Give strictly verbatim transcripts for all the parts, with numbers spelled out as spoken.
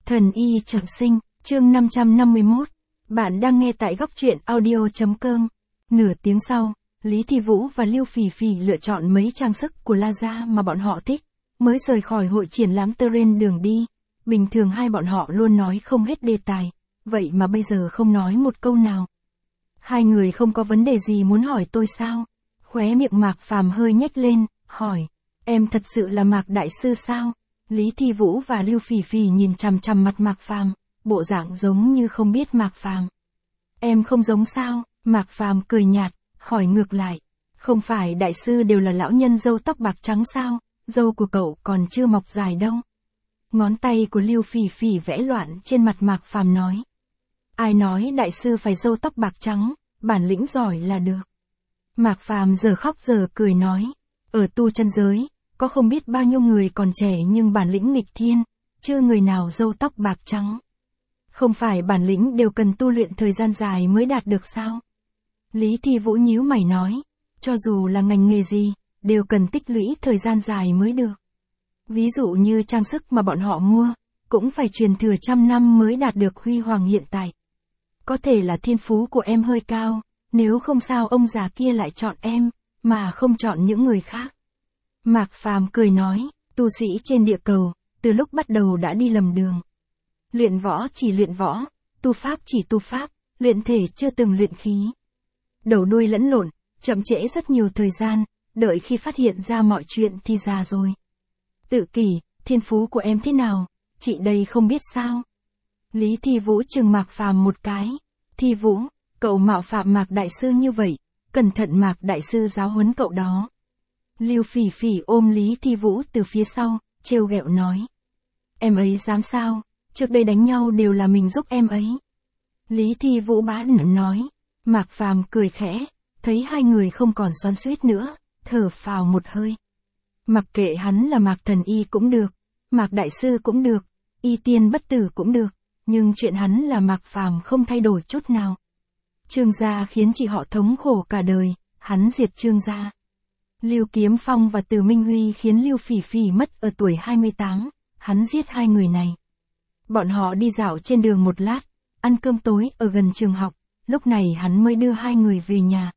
Thần y trọng sinh, chương năm trăm năm mươi mốt. Bạn đang nghe tại góc truyện audio chấm com. Nửa tiếng sau, Lý Thi Vũ và Lưu Phỉ Phỉ lựa chọn mấy trang sức của Laza mà bọn họ thích, mới rời khỏi hội triển lãm Terrain đường đi. Bình thường hai bọn họ luôn nói không hết đề tài, vậy mà bây giờ không nói một câu nào. Hai người không có vấn đề gì muốn hỏi tôi sao? Khóe miệng Mạc Phàm hơi nhếch lên, hỏi, em thật sự là Mạc Đại Sư sao? Lý Thi Vũ và Lưu Phỉ Phỉ nhìn chằm chằm mặt Mạc Phàm, bộ dạng giống như không biết Mạc Phàm. Em không giống sao? Mạc Phàm cười nhạt, hỏi ngược lại, không phải đại sư đều là lão nhân râu tóc bạc trắng sao, râu của cậu còn chưa mọc dài đâu. Ngón tay của Lưu Phỉ Phỉ vẽ loạn trên mặt Mạc Phàm nói. Ai nói đại sư phải râu tóc bạc trắng, bản lĩnh giỏi là được. Mạc Phàm giờ khóc giờ cười nói, ở tu chân giới, có không biết bao nhiêu người còn trẻ nhưng bản lĩnh nghịch thiên, chưa người nào râu tóc bạc trắng. Không phải bản lĩnh đều cần tu luyện thời gian dài mới đạt được sao? Lý Thi Vũ nhíu mày nói, cho dù là ngành nghề gì, đều cần tích lũy thời gian dài mới được. Ví dụ như trang sức mà bọn họ mua, cũng phải truyền thừa trăm năm mới đạt được huy hoàng hiện tại. Có thể là thiên phú của em hơi cao, nếu không sao ông già kia lại chọn em, mà không chọn những người khác. Mạc Phàm cười nói, tu sĩ trên địa cầu, từ lúc bắt đầu đã đi lầm đường. Luyện võ chỉ luyện võ, tu pháp chỉ tu pháp, luyện thể chưa từng luyện khí. Đầu đuôi lẫn lộn, chậm trễ rất nhiều thời gian, đợi khi phát hiện ra mọi chuyện thì già rồi. Tự kỷ, thiên phú của em thế nào, chị đây không biết sao? Lý Thi Vũ trừng Mạc Phàm một cái. Thi Vũ, cậu mạo phạm Mạc Đại Sư như vậy, cẩn thận Mạc Đại Sư giáo huấn cậu đó. Lưu Phỉ Phỉ ôm Lý Thi Vũ từ phía sau, trêu ghẹo nói. Em ấy dám sao, trước đây đánh nhau đều là mình giúp em ấy. Lý Thi Vũ bá nửng nói. Mạc Phàm cười khẽ, thấy hai người không còn xoắn xuýt nữa, thở phào một hơi. Mặc kệ hắn là Mạc Thần Y cũng được, Mạc Đại Sư cũng được, Y Tiên Bất Tử cũng được, nhưng chuyện hắn là Mạc Phàm không thay đổi chút nào. Trương gia khiến chị họ thống khổ cả đời, hắn diệt Trương gia. Lưu Kiếm Phong và Từ Minh Huy khiến Lưu Phỉ Phỉ mất ở tuổi hai mươi tám, hắn giết hai người này. Bọn họ đi dạo trên đường một lát, ăn cơm tối ở gần trường học, lúc này hắn mới đưa hai người về nhà.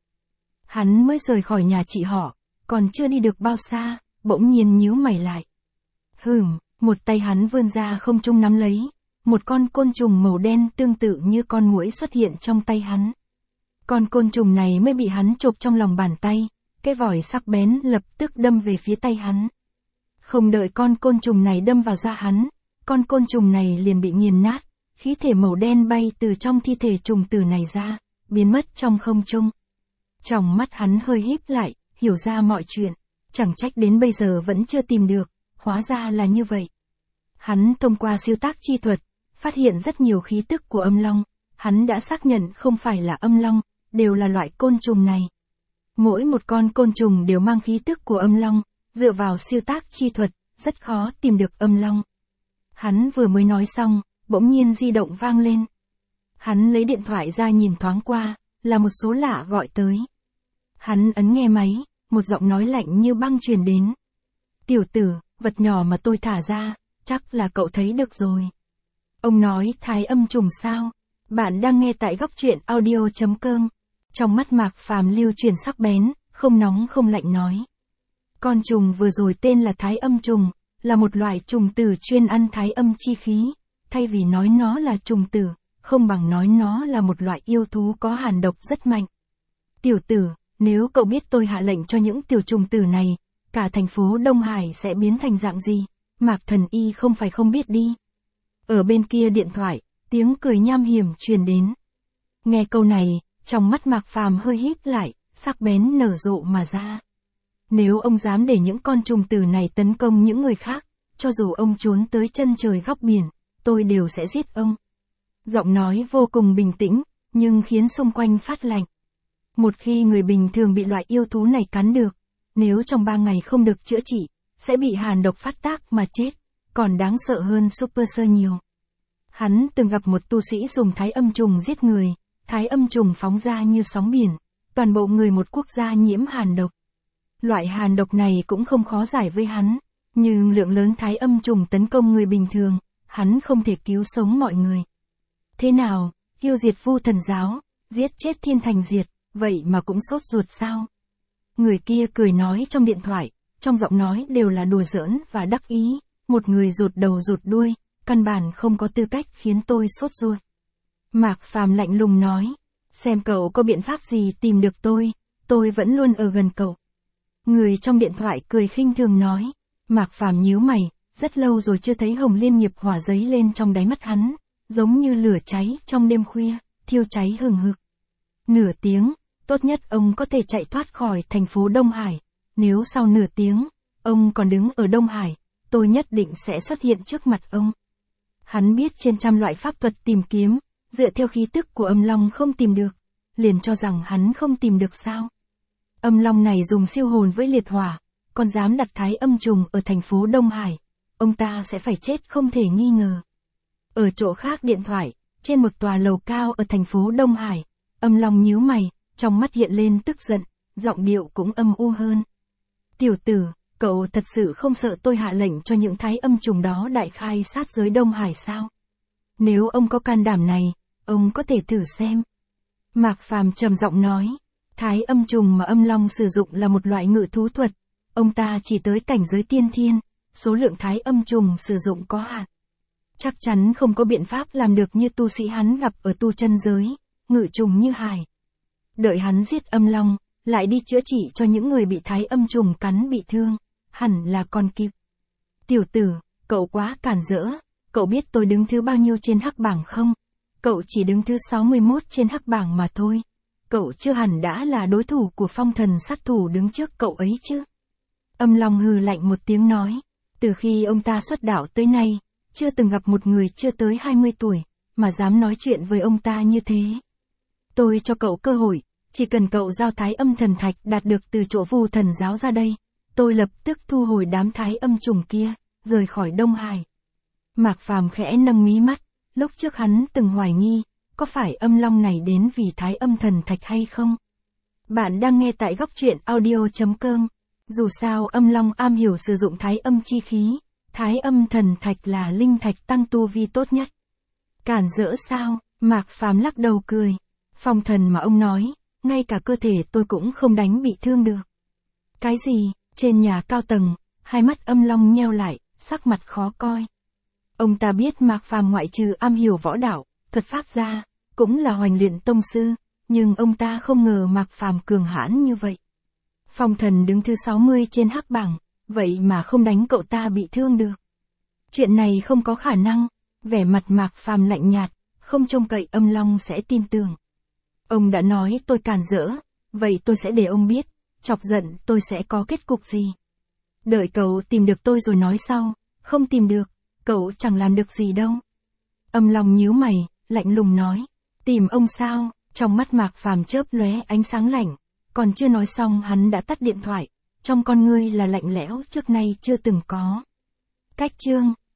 Hắn mới rời khỏi nhà chị họ, còn chưa đi được bao xa, bỗng nhiên nhíu mày lại. Hừm, một tay hắn vươn ra không trung nắm lấy, một con côn trùng màu đen tương tự như con muỗi xuất hiện trong tay hắn. Con côn trùng này mới bị hắn chộp trong lòng bàn tay, cái vòi sắc bén lập tức đâm về phía tay hắn. Không đợi con côn trùng này đâm vào da hắn, con côn trùng này liền bị nghiền nát, khí thể màu đen bay từ trong thi thể trùng tử này ra, biến mất trong không trung. Trong mắt hắn hơi híp lại, hiểu ra mọi chuyện, chẳng trách đến bây giờ vẫn chưa tìm được, hóa ra là như vậy. Hắn thông qua siêu tác chi thuật, phát hiện rất nhiều khí tức của âm long, hắn đã xác nhận không phải là âm long, đều là loại côn trùng này. Mỗi một con côn trùng đều mang khí tức của âm long, dựa vào siêu tác chi thuật, rất khó tìm được âm long. Hắn vừa mới nói xong, bỗng nhiên di động vang lên. Hắn lấy điện thoại ra nhìn thoáng qua, là một số lạ gọi tới. Hắn ấn nghe máy, một giọng nói lạnh như băng truyền đến. Tiểu tử, vật nhỏ mà tôi thả ra, chắc là cậu thấy được rồi. Ông nói thái âm trùng sao? Bạn đang nghe tại góc truyện audio chấm com. Trong mắt Mạc Phàm lưu chuyển sắc bén, không nóng không lạnh nói. Con trùng vừa rồi tên là thái âm trùng, là một loại trùng tử chuyên ăn thái âm chi khí. Thay vì nói nó là trùng tử, không bằng nói nó là một loại yêu thú có hàn độc rất mạnh. Tiểu tử, nếu cậu biết tôi hạ lệnh cho những tiểu trùng tử này, cả thành phố Đông Hải sẽ biến thành dạng gì, Mạc Thần Y không phải không biết đi. Ở bên kia điện thoại, tiếng cười nham hiểm truyền đến. Nghe câu này, trong mắt Mạc Phàm hơi híp lại, sắc bén nở rộ mà ra. Nếu ông dám để những con trùng tử này tấn công những người khác, cho dù ông trốn tới chân trời góc biển, tôi đều sẽ giết ông. Giọng nói vô cùng bình tĩnh, nhưng khiến xung quanh phát lạnh. Một khi người bình thường bị loại yêu thú này cắn được, nếu trong ba ngày không được chữa trị, sẽ bị hàn độc phát tác mà chết, còn đáng sợ hơn Super Sơ nhiều. Hắn từng gặp một tu sĩ dùng thái âm trùng giết người, thái âm trùng phóng ra như sóng biển, toàn bộ người một quốc gia nhiễm hàn độc. Loại hàn độc này cũng không khó giải với hắn, nhưng lượng lớn thái âm trùng tấn công người bình thường, hắn không thể cứu sống mọi người. Thế nào, tiêu diệt Vu Thần giáo, giết chết Thiên Thành Diệt, vậy mà cũng sốt ruột sao? Người kia cười nói trong điện thoại, trong giọng nói đều là đùa giỡn và đắc ý, một người rụt đầu rụt đuôi, căn bản không có tư cách khiến tôi sốt ruột. Mạc Phàm lạnh lùng nói, xem cậu có biện pháp gì tìm được tôi, tôi vẫn luôn ở gần cậu. Người trong điện thoại cười khinh thường nói, Mạc Phàm nhíu mày, rất lâu rồi chưa thấy Hồng Liên nghiệp hỏa giấy lên trong đáy mắt hắn, giống như lửa cháy trong đêm khuya, thiêu cháy hừng hực. Nửa tiếng, tốt nhất ông có thể chạy thoát khỏi thành phố Đông Hải, nếu sau nửa tiếng, ông còn đứng ở Đông Hải, tôi nhất định sẽ xuất hiện trước mặt ông. Hắn biết trên trăm loại pháp thuật tìm kiếm, dựa theo khí tức của âm long không tìm được, liền cho rằng hắn không tìm được sao. Âm long này dùng siêu hồn với liệt hỏa, còn dám đặt thái âm trùng ở thành phố Đông Hải, ông ta sẽ phải chết không thể nghi ngờ. Ở chỗ khác điện thoại, trên một tòa lầu cao ở thành phố Đông Hải, âm long nhíu mày, trong mắt hiện lên tức giận, giọng điệu cũng âm u hơn. Tiểu tử, cậu thật sự không sợ tôi hạ lệnh cho những thái âm trùng đó đại khai sát giới Đông Hải sao? Nếu ông có can đảm này, ông có thể thử xem. Mạc Phàm trầm giọng nói, thái âm trùng mà âm long sử dụng là một loại ngự thú thuật, ông ta chỉ tới cảnh giới tiên thiên, số lượng thái âm trùng sử dụng có hạn. Chắc chắn không có biện pháp làm được như tu sĩ hắn gặp ở tu chân giới, ngự trùng như hải. Đợi hắn giết âm long, lại đi chữa trị cho những người bị thái âm trùng cắn bị thương, hẳn là còn kịp. Tiểu tử, cậu quá cản rỡ, cậu biết tôi đứng thứ bao nhiêu trên hắc bảng không? Cậu chỉ đứng thứ sáu mươi mốt trên hắc bảng mà thôi. Cậu chưa hẳn đã là đối thủ của phong thần sát thủ đứng trước cậu ấy chứ. Âm long hừ lạnh một tiếng nói, từ khi ông ta xuất đạo tới nay, chưa từng gặp một người chưa tới hai mươi tuổi, mà dám nói chuyện với ông ta như thế. Tôi cho cậu cơ hội, chỉ cần cậu giao thái âm thần thạch đạt được từ chỗ Vu Thần giáo ra đây, tôi lập tức thu hồi đám thái âm trùng kia, rời khỏi Đông Hải. Mạc Phàm khẽ nâng mí mắt, lúc trước hắn từng hoài nghi, có phải âm long này đến vì thái âm thần thạch hay không? Bạn đang nghe tại góc truyện audio chấm com. Dù sao âm long am hiểu sử dụng thái âm chi khí, thái âm thần thạch là linh thạch tăng tu vi tốt nhất. Cản rỡ sao? Mạc Phàm lắc đầu cười. Phong thần mà ông nói, ngay cả cơ thể tôi cũng không đánh bị thương được. Cái gì? Trên nhà cao tầng, hai mắt âm long nheo lại, sắc mặt khó coi. Ông ta biết Mạc Phàm ngoại trừ am hiểu võ đạo, thuật pháp ra, cũng là hoành luyện tông sư, nhưng ông ta không ngờ Mạc Phàm cường hãn như vậy. Phong thần đứng thứ sáu mươi trên hắc bảng, vậy mà không đánh cậu ta bị thương được. Chuyện này không có khả năng, vẻ mặt Mạc Phàm lạnh nhạt, không trông cậy âm long sẽ tin tưởng. Ông đã nói tôi cản rỡ, vậy tôi sẽ để ông biết, chọc giận tôi sẽ có kết cục gì. Đợi cậu tìm được tôi rồi nói sau, không tìm được, cậu chẳng làm được gì đâu. Âm long nhíu mày, lạnh lùng nói, tìm ông sao? Trong mắt Mạc Phàm chớp lóe ánh sáng lạnh, còn chưa nói xong hắn đã tắt điện thoại, trong con ngươi là lạnh lẽo trước nay chưa từng có. Cách chương